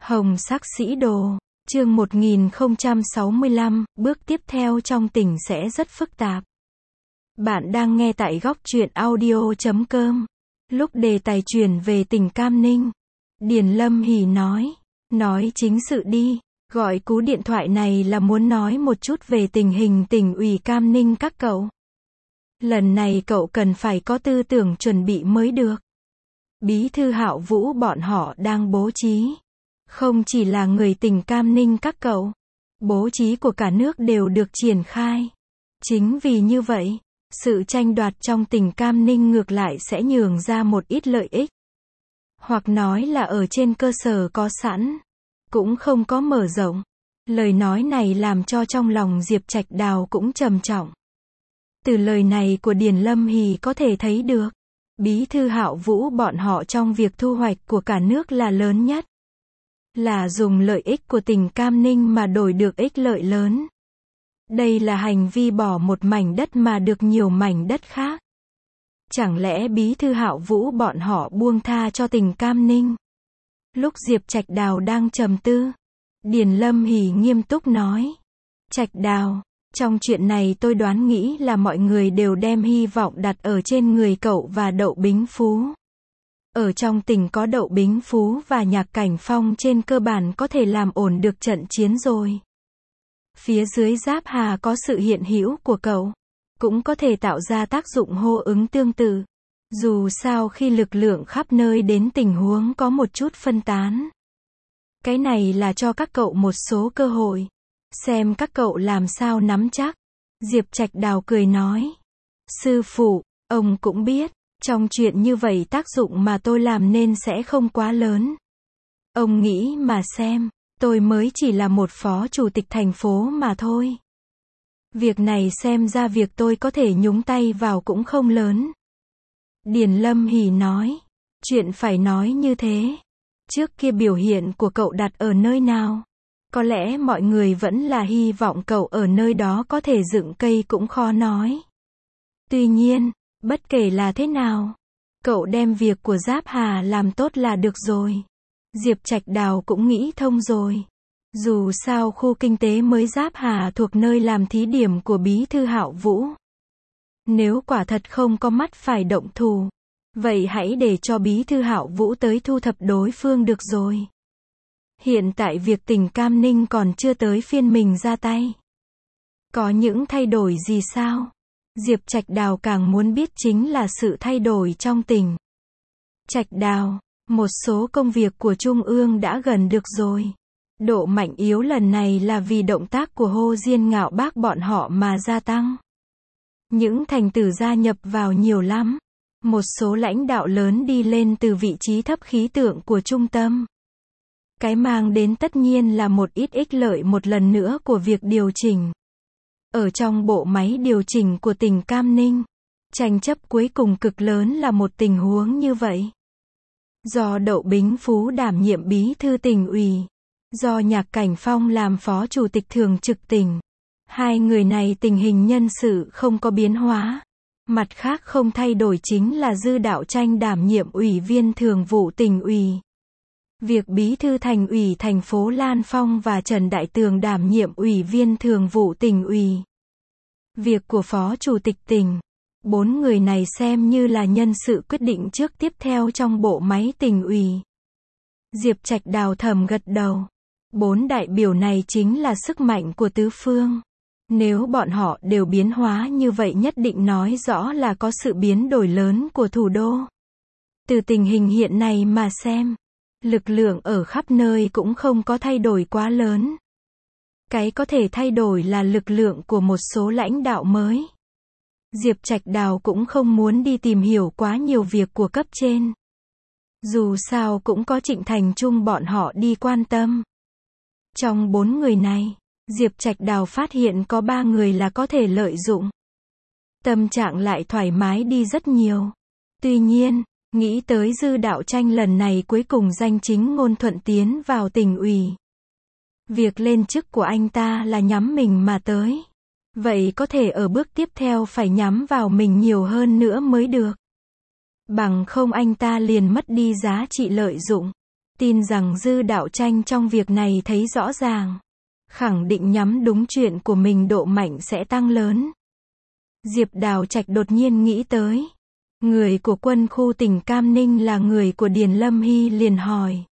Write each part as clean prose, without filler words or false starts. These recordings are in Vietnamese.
Hồng sắc sĩ đồ, chương 1065, bước tiếp theo trong tỉnh sẽ rất phức tạp. Bạn đang nghe tại góc truyện audio.com. Lúc đề tài chuyển về tỉnh Cam Ninh, Điền Lâm Hỉ nói chính sự đi, gọi cú điện thoại này là muốn nói một chút về tình hình tỉnh ủy Cam Ninh các cậu. Lần này cậu cần phải có tư tưởng chuẩn bị mới được. Bí thư Hạo Vũ bọn họ đang bố trí. Không chỉ là người tỉnh Cam Ninh các cậu, bố trí của cả nước đều được triển khai. Chính vì như vậy, sự tranh đoạt trong tỉnh Cam Ninh ngược lại sẽ nhường ra một ít lợi ích. Hoặc nói là ở trên cơ sở có sẵn, cũng không có mở rộng. Lời nói này làm cho trong lòng Diệp Trạch Đào cũng trầm trọng. Từ lời này của Điền Lâm Hỉ có thể thấy được, Bí thư Hạo Vũ bọn họ trong việc thu hoạch của cả nước là lớn nhất. Là dùng lợi ích của tỉnh Cam Ninh mà đổi được ích lợi lớn. Đây là hành vi bỏ một mảnh đất mà được nhiều mảnh đất khác. Chẳng lẽ Bí thư Hạo Vũ bọn họ buông tha cho tỉnh Cam Ninh? Lúc Diệp Trạch Đào đang trầm tư, Điền Lâm Hỉ nghiêm túc nói. Trạch Đào, trong chuyện này tôi đoán nghĩ là mọi người đều đem hy vọng đặt ở trên người cậu và Đậu Bính Phú. Ở trong tỉnh có Đậu Bính Phú và Nhạc Cảnh Phong trên cơ bản có thể làm ổn được trận chiến rồi. Phía dưới Giáp Hà có sự hiện hữu của cậu, cũng có thể tạo ra tác dụng hô ứng tương tự. Dù sao khi lực lượng khắp nơi đến tình huống có một chút phân tán. Cái này là cho các cậu một số cơ hội. Xem các cậu làm sao nắm chắc. Diệp Trạch Đào cười nói. Sư phụ, ông cũng biết. Trong chuyện như vậy tác dụng mà tôi làm nên sẽ không quá lớn. Ông nghĩ mà xem, tôi mới chỉ là một phó chủ tịch thành phố mà thôi. Việc này xem ra việc tôi có thể nhúng tay vào cũng không lớn. Điền Lâm Hỉ nói, chuyện phải nói như thế. Trước kia biểu hiện của cậu đặt ở nơi nào? Có lẽ mọi người vẫn là hy vọng cậu ở nơi đó có thể dựng cây cũng khó nói. Tuy nhiên, bất kể là thế nào, cậu đem việc của Giáp Hà làm tốt là được rồi. Diệp Trạch Đào cũng nghĩ thông rồi. Dù sao khu kinh tế mới Giáp Hà thuộc nơi làm thí điểm của Bí thư Hạo Vũ. Nếu quả thật không có mắt phải động thủ, vậy hãy để cho Bí thư Hạo Vũ tới thu thập đối phương được rồi. Hiện tại việc tỉnh Cam Ninh còn chưa tới phiên mình ra tay. Có những thay đổi gì sao? Diệp Trạch Đào càng muốn biết chính là sự thay đổi trong tỉnh. Trạch Đào, một số công việc của Trung ương đã gần được rồi. Độ mạnh yếu lần này là vì động tác của Hồ Diên Ngạo Bác bọn họ mà gia tăng. Những thành tử gia nhập vào nhiều lắm. Một số lãnh đạo lớn đi lên từ vị trí thấp khí tượng của trung tâm. Cái mang đến tất nhiên là một ít ích lợi một lần nữa của việc điều chỉnh. Ở trong bộ máy điều chỉnh của tỉnh Cam Ninh, tranh chấp cuối cùng cực lớn là một tình huống như vậy. Do Đậu Bính Phú đảm nhiệm bí thư tỉnh ủy, do Nhạc Cảnh Phong làm phó chủ tịch thường trực tỉnh. Hai người này tình hình nhân sự không có biến hóa. Mặt khác không thay đổi chính là Dư Đạo Tranh đảm nhiệm ủy viên thường vụ tỉnh ủy. Việc bí thư thành ủy thành phố Lan Phong và Trần Đại Tường đảm nhiệm ủy viên thường vụ tỉnh ủy. Việc của phó chủ tịch tỉnh. 4 người này xem như là nhân sự quyết định trước tiếp theo trong bộ máy tỉnh ủy. Diệp Trạch Đào thầm gật đầu. 4 đại biểu này chính là sức mạnh của tứ phương. Nếu bọn họ đều biến hóa như vậy nhất định nói rõ là có sự biến đổi lớn của thủ đô. Từ tình hình hiện nay mà xem, lực lượng ở khắp nơi cũng không có thay đổi quá lớn. Cái có thể thay đổi là lực lượng của một số lãnh đạo mới. Diệp Trạch Đào cũng không muốn đi tìm hiểu quá nhiều việc của cấp trên. Dù sao cũng có Trịnh Thành Trung bọn họ đi quan tâm. Trong 4 người này, Diệp Trạch Đào phát hiện có 3 người là có thể lợi dụng. Tâm trạng lại thoải mái đi rất nhiều. Tuy nhiên, nghĩ tới Dư Đạo Tranh lần này cuối cùng danh chính ngôn thuận tiến vào tỉnh ủy. Việc lên chức của anh ta là nhắm mình mà tới. Vậy có thể ở bước tiếp theo phải nhắm vào mình nhiều hơn nữa mới được. Bằng không anh ta liền mất đi giá trị lợi dụng. tin rằng Dư Đạo Tranh trong việc này thấy rõ ràng. Khẳng định nhắm đúng chuyện của mình độ mạnh sẽ tăng lớn. Diệp Đào Trạch đột nhiên nghĩ tới. Người của quân khu tỉnh Cam Ninh là người của Điền Lâm Hy liền hỏi.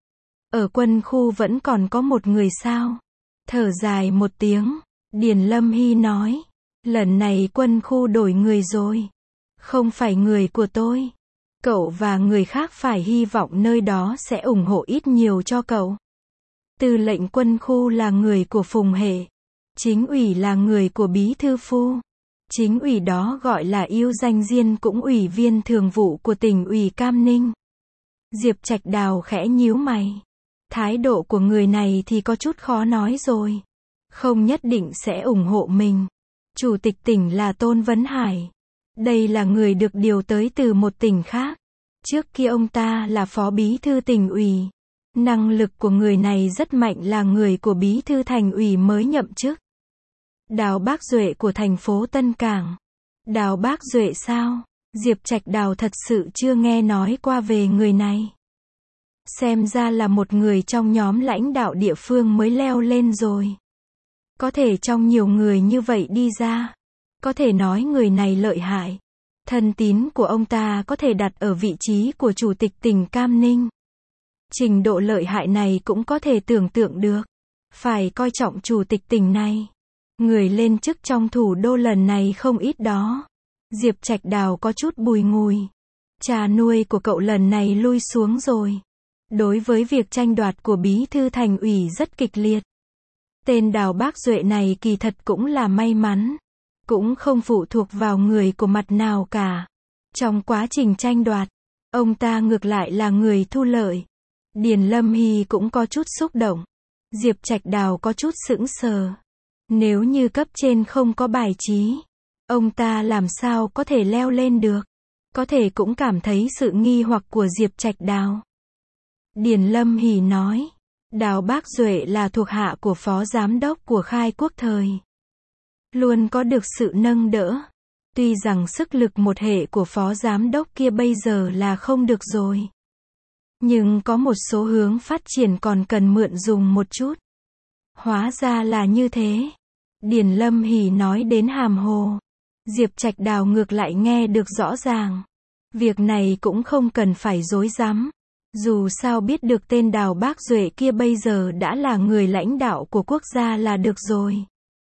Ở quân khu vẫn còn có một người sao? Thở dài một tiếng, Điền Lâm Hy nói. Lần này quân khu đổi người rồi. Không phải người của tôi. Cậu và người khác phải hy vọng nơi đó sẽ ủng hộ ít nhiều cho cậu. Tư lệnh quân khu là người của Phùng Hệ. Chính ủy là người của Bí Thư Phu. Chính ủy đó gọi là Yêu Danh Diên cũng ủy viên thường vụ của tỉnh ủy Cam Ninh. Diệp Trạch Đào khẽ nhíu mày. Thái độ của người này thì có chút khó nói rồi. Không nhất định sẽ ủng hộ mình. Chủ tịch tỉnh là Tôn Vấn Hải. Đây là người được điều tới từ một tỉnh khác. Trước kia ông ta là phó bí thư tỉnh ủy. Năng lực của người này rất mạnh, là người của bí thư thành ủy mới nhậm chức. Đào Bác Duệ của thành phố Tân Cảng. Đào Bác Duệ sao? Diệp Trạch Đào thật sự chưa nghe nói qua về người này. Xem ra là một người trong nhóm lãnh đạo địa phương mới leo lên rồi. Có thể trong nhiều người như vậy đi ra. Có thể nói người này lợi hại. Thân tín của ông ta có thể đặt ở vị trí của chủ tịch tỉnh Cam Ninh. Trình độ lợi hại này cũng có thể tưởng tượng được. Phải coi trọng chủ tịch tỉnh này. Người lên chức trong thủ đô lần này không ít đó. Diệp Trạch Đào có chút bùi ngùi. Trà nuôi của cậu lần này lui xuống rồi. Đối với việc tranh đoạt của bí thư thành ủy rất kịch liệt. Tên Đào Bác Duệ này kỳ thật cũng là may mắn. Cũng không phụ thuộc vào người của mặt nào cả. Trong quá trình tranh đoạt, ông ta ngược lại là người thu lợi. Điền Lâm Hy cũng có chút xúc động. Diệp Trạch Đào có chút sững sờ. Nếu như cấp trên không có bài trí, ông ta làm sao có thể leo lên được? Có thể cũng cảm thấy sự nghi hoặc của Diệp Trạch Đào. Điền Lâm Hỷ nói, Đào Bác Duệ là thuộc hạ của phó giám đốc của Khai Quốc Thời. Luôn có được sự nâng đỡ. Tuy rằng sức lực một hệ của phó giám đốc kia bây giờ là không được rồi. Nhưng có một số hướng phát triển còn cần mượn dùng một chút. Hóa ra là như thế. Điền Lâm Hỷ nói đến hàm hồ. Diệp Trạch Đào ngược lại nghe được rõ ràng. Việc này cũng không cần phải rối rắm. Dù sao biết được tên Đào Bác Duệ kia bây giờ đã là người lãnh đạo của quốc gia là được rồi.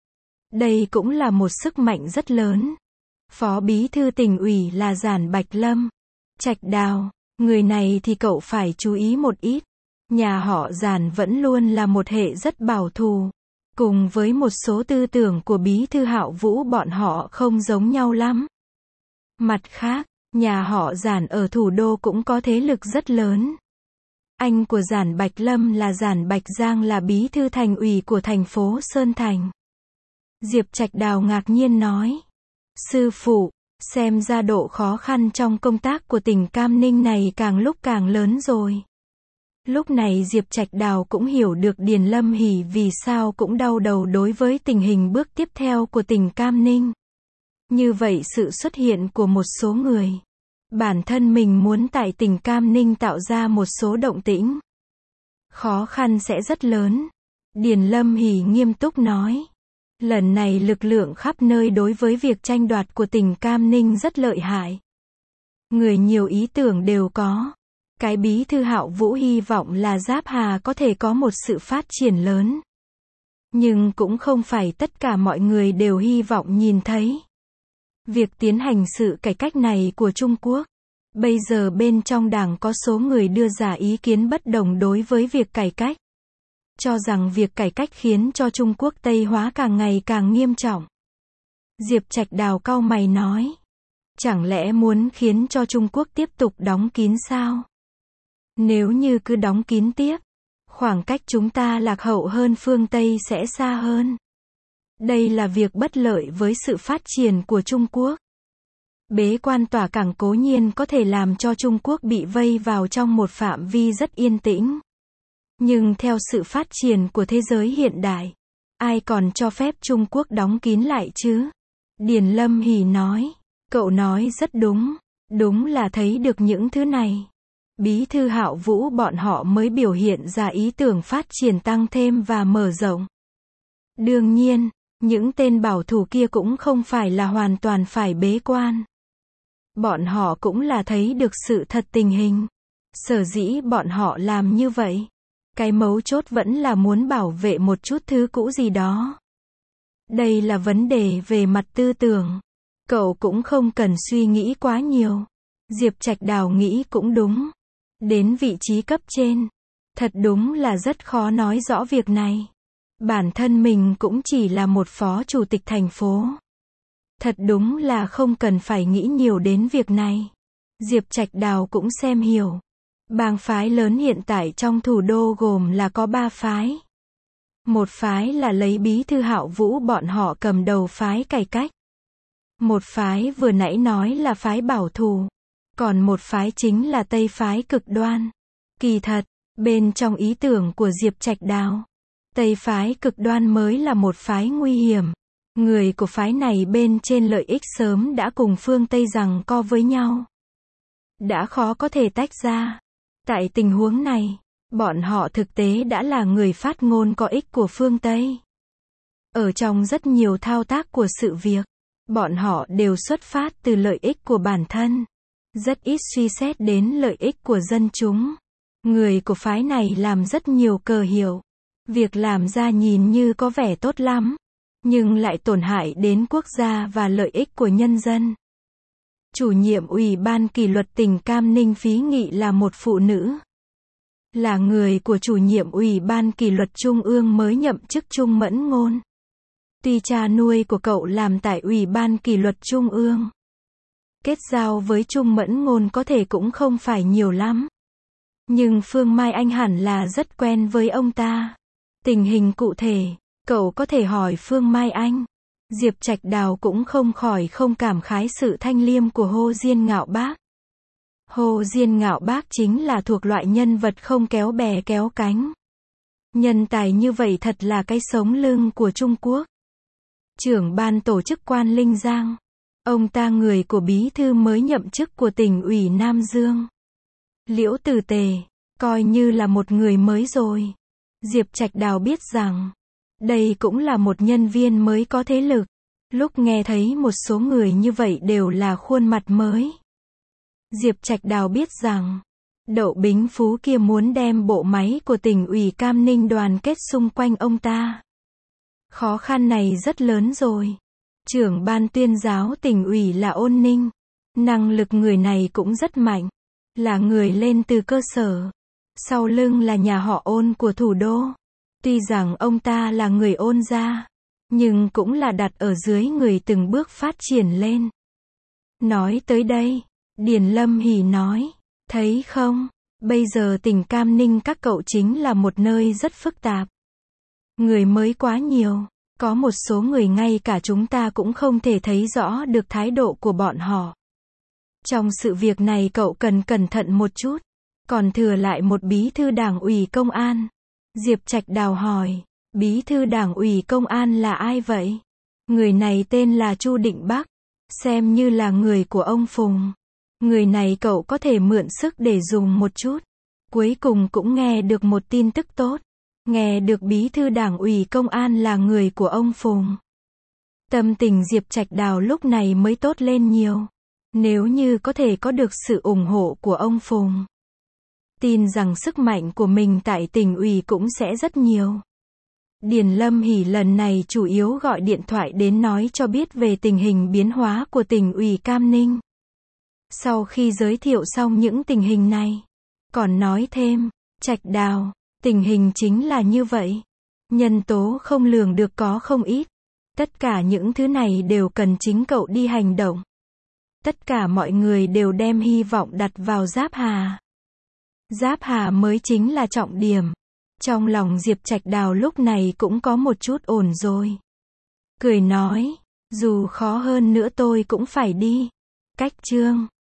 Đây cũng là một sức mạnh rất lớn. Phó bí thư tỉnh ủy là Giản Bạch Lâm. Trạch Đào, người này thì cậu phải chú ý một ít. Nhà họ Giản vẫn luôn là một hệ rất bảo thủ. Cùng với một số tư tưởng của bí thư Hạo Vũ bọn họ không giống nhau lắm. Mặt khác, nhà họ Giản ở thủ đô cũng có thế lực rất lớn. Anh của Giản Bạch Lâm là Giản Bạch Giang, là bí thư thành ủy của thành phố Sơn Thành. Diệp Trạch Đào ngạc nhiên nói. Sư phụ, xem ra độ khó khăn trong công tác của tỉnh Cam Ninh này càng lúc càng lớn rồi. Lúc này Diệp Trạch Đào cũng hiểu được Điền Lâm Hỷ vì sao cũng đau đầu đối với tình hình bước tiếp theo của tỉnh Cam Ninh. Như vậy sự xuất hiện của một số người. Bản thân mình muốn tại tỉnh Cam Ninh tạo ra một số động tĩnh. Khó khăn sẽ rất lớn. Điền Lâm Hỷ nghiêm túc nói. Lần này lực lượng khắp nơi đối với việc tranh đoạt của tỉnh Cam Ninh rất lợi hại. Người nhiều ý tưởng đều có. Cái bí thư Hạo Vũ hy vọng là Giáp Hà có thể có một sự phát triển lớn. Nhưng cũng không phải tất cả mọi người đều hy vọng nhìn thấy. Việc tiến hành sự cải cách này của Trung Quốc. Bây giờ bên trong đảng có số người đưa ra ý kiến bất đồng đối với việc cải cách. Cho rằng việc cải cách khiến cho Trung Quốc Tây hóa càng ngày càng nghiêm trọng. Diệp Trạch Đào cau mày nói. Chẳng lẽ muốn khiến cho Trung Quốc tiếp tục đóng kín sao? Nếu như cứ đóng kín tiếp, khoảng cách chúng ta lạc hậu hơn phương Tây sẽ xa hơn. Đây là việc bất lợi với sự phát triển của Trung Quốc. Bế quan tỏa cảng cố nhiên có thể làm cho Trung Quốc bị vây vào trong một phạm vi rất yên tĩnh. Nhưng theo sự phát triển của thế giới hiện đại, ai còn cho phép Trung Quốc đóng kín lại chứ? Điền Lâm Hỷ nói, cậu nói rất đúng, đúng là thấy được những thứ này. Bí thư Hạo Vũ bọn họ mới biểu hiện ra ý tưởng phát triển tăng thêm và mở rộng. Đương nhiên, những tên bảo thủ kia cũng không phải là hoàn toàn phải bế quan. Bọn họ cũng là thấy được sự thật tình hình. Sở dĩ bọn họ làm như vậy, cái mấu chốt vẫn là muốn bảo vệ một chút thứ cũ gì đó. Đây là vấn đề về mặt tư tưởng. Cậu cũng không cần suy nghĩ quá nhiều. Diệp Trạch Đào nghĩ cũng đúng. Đến vị trí cấp trên, thật đúng là rất khó nói rõ việc này. Bản thân mình cũng chỉ là một phó chủ tịch thành phố. Thật đúng là không cần phải nghĩ nhiều đến việc này. Diệp Trạch Đào cũng xem hiểu. Bang phái lớn hiện tại trong thủ đô gồm là có 3 phái. Một phái là lấy bí thư Hạo Vũ bọn họ cầm đầu phái cải cách. Một phái vừa nãy nói là phái bảo thủ. Còn một phái chính là Tây phái cực đoan. Kỳ thật, bên trong ý tưởng của Diệp Trạch Đào, Tây phái cực đoan mới là một phái nguy hiểm. Người của phái này bên trên lợi ích sớm đã cùng phương Tây giằng co với nhau. Đã khó có thể tách ra. Tại tình huống này, bọn họ thực tế đã là người phát ngôn có ích của phương Tây. Ở trong rất nhiều thao tác của sự việc, bọn họ đều xuất phát từ lợi ích của bản thân. Rất ít suy xét đến lợi ích của dân chúng. Người của phái này làm rất nhiều cờ hiệu. Việc làm ra nhìn như có vẻ tốt lắm, nhưng lại tổn hại đến quốc gia và lợi ích của nhân dân. Chủ nhiệm Ủy ban kỷ luật tỉnh Cam Ninh Phí Nghị là một phụ nữ. Là người của chủ nhiệm Ủy ban kỷ luật Trung ương mới nhậm chức Trung Mẫn Ngôn. Tuy cha nuôi của cậu làm tại Ủy ban kỷ luật Trung ương. Kết giao với Trung Mẫn Ngôn có thể cũng không phải nhiều lắm. Nhưng Phương Mai Anh hẳn là rất quen với ông ta. Tình hình cụ thể, cậu có thể hỏi Phương Mai Anh. Diệp Trạch Đào cũng không khỏi không cảm khái sự thanh liêm của Hồ Diên Ngạo Bác. Hồ Diên Ngạo Bác chính là thuộc loại nhân vật không kéo bè kéo cánh. Nhân tài như vậy thật là cái sống lưng của Trung Quốc. Trưởng ban tổ chức Quan Linh Giang. Ông ta người của bí thư mới nhậm chức của tỉnh ủy Nam Dương. Liễu Tử Tề, coi như là một người mới rồi. Diệp Trạch Đào biết rằng, đây cũng là một nhân viên mới có thế lực. Lúc nghe thấy một số người như vậy đều là khuôn mặt mới. Diệp Trạch Đào biết rằng, Đậu Bính Phú kia muốn đem bộ máy của tỉnh ủy Cam Ninh đoàn kết xung quanh ông ta. Khó khăn này rất lớn rồi. Trưởng ban tuyên giáo tỉnh ủy là Ôn Ninh. Năng lực người này cũng rất mạnh. Là người lên từ cơ sở. Sau lưng là nhà họ Ôn của thủ đô. Tuy rằng ông ta là người Ôn gia, nhưng cũng là đặt ở dưới người từng bước phát triển lên. Nói tới đây, Điền Lâm Hỷ nói, thấy không, bây giờ tỉnh Cam Ninh các cậu chính là một nơi rất phức tạp. Người mới quá nhiều, có một số người ngay cả chúng ta cũng không thể thấy rõ được thái độ của bọn họ. Trong sự việc này cậu cần cẩn thận một chút. Còn thừa lại một bí thư đảng ủy công an. Diệp Trạch Đào hỏi, bí thư đảng ủy công an là ai vậy? Người này tên là Chu Định Bắc, xem như là người của ông Phùng. Người này cậu có thể mượn sức để dùng một chút. Cuối cùng cũng nghe được một tin tức tốt. Nghe được bí thư đảng ủy công an là người của ông Phùng. Tâm tình Diệp Trạch Đào lúc này mới tốt lên nhiều. Nếu như có thể có được sự ủng hộ của ông Phùng, tin rằng sức mạnh của mình tại tỉnh ủy cũng sẽ rất nhiều. Điền Lâm Hỷ lần này chủ yếu gọi điện thoại đến nói cho biết về tình hình biến hóa của tỉnh ủy Cam Ninh. Sau khi giới thiệu xong những tình hình này, còn nói thêm, Trạch Đào, tình hình chính là như vậy. Nhân tố không lường được có không ít. Tất cả những thứ này đều cần chính cậu đi hành động. Tất cả mọi người đều đem hy vọng đặt vào Giáp Hà. Giáp Hà mới chính là trọng điểm. Trong lòng Diệp Trạch Đào lúc này cũng có một chút ổn rồi. Cười nói, dù khó hơn nữa tôi cũng phải đi. Cách chương